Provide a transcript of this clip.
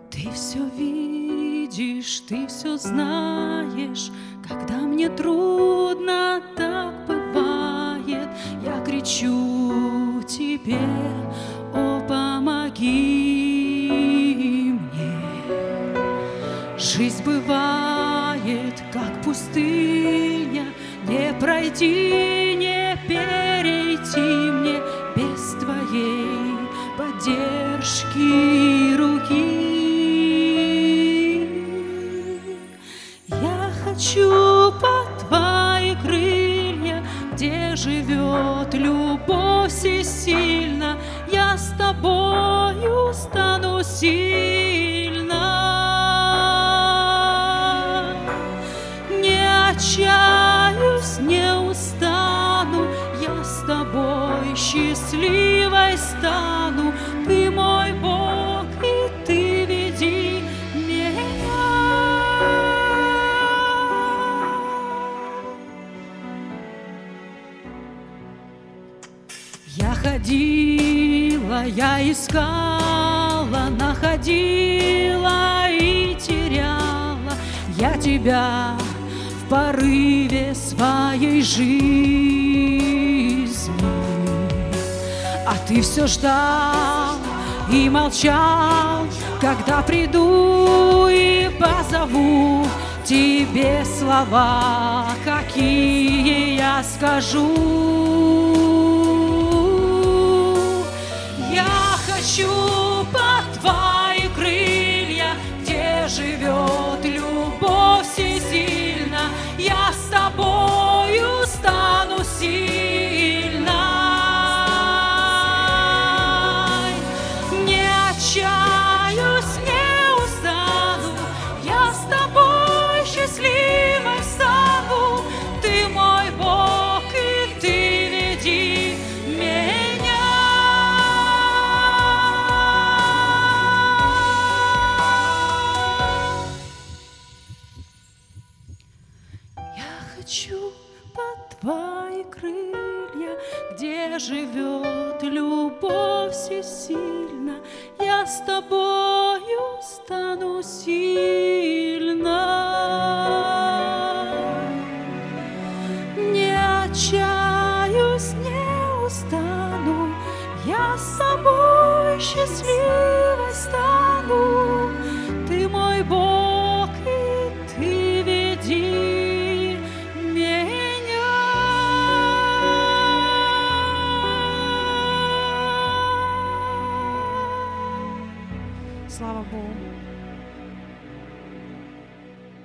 Ты все видишь, ты все знаешь, когда мне трудно, так бывает. Я кричу тебе: о, помоги мне. Жизнь бывает, как пустыня, не пройти, не перейти мне без твоей поддержки и руки. Я хочу под твои крылья, где живет любовь всесильна. Я с тобою стану сильна. Не отчаюсь, не устану, я с тобой счастливой стану. Ты мой Бог, и ты веди меня. Я ходила, я искала, находила и теряла я тебя в порыве своей жизни. А ты все ждал и молчал, когда приду и позову тебе слова, какие я скажу. Я хочу под твои крылья, где живет любовь всесильна. Я с тобою стану сильной. Не отчаюсь, не устану, я с тобой счастливой стану. Ты мой Бог, и ты веди меня. Я хочу под твои крылья, где живет любовь всесильна. Я с тобою стану сильна. Не отчаюсь, не устану, я с тобой счастливой стану. Ты мой Бог, и ты веди меня. Слава Богу.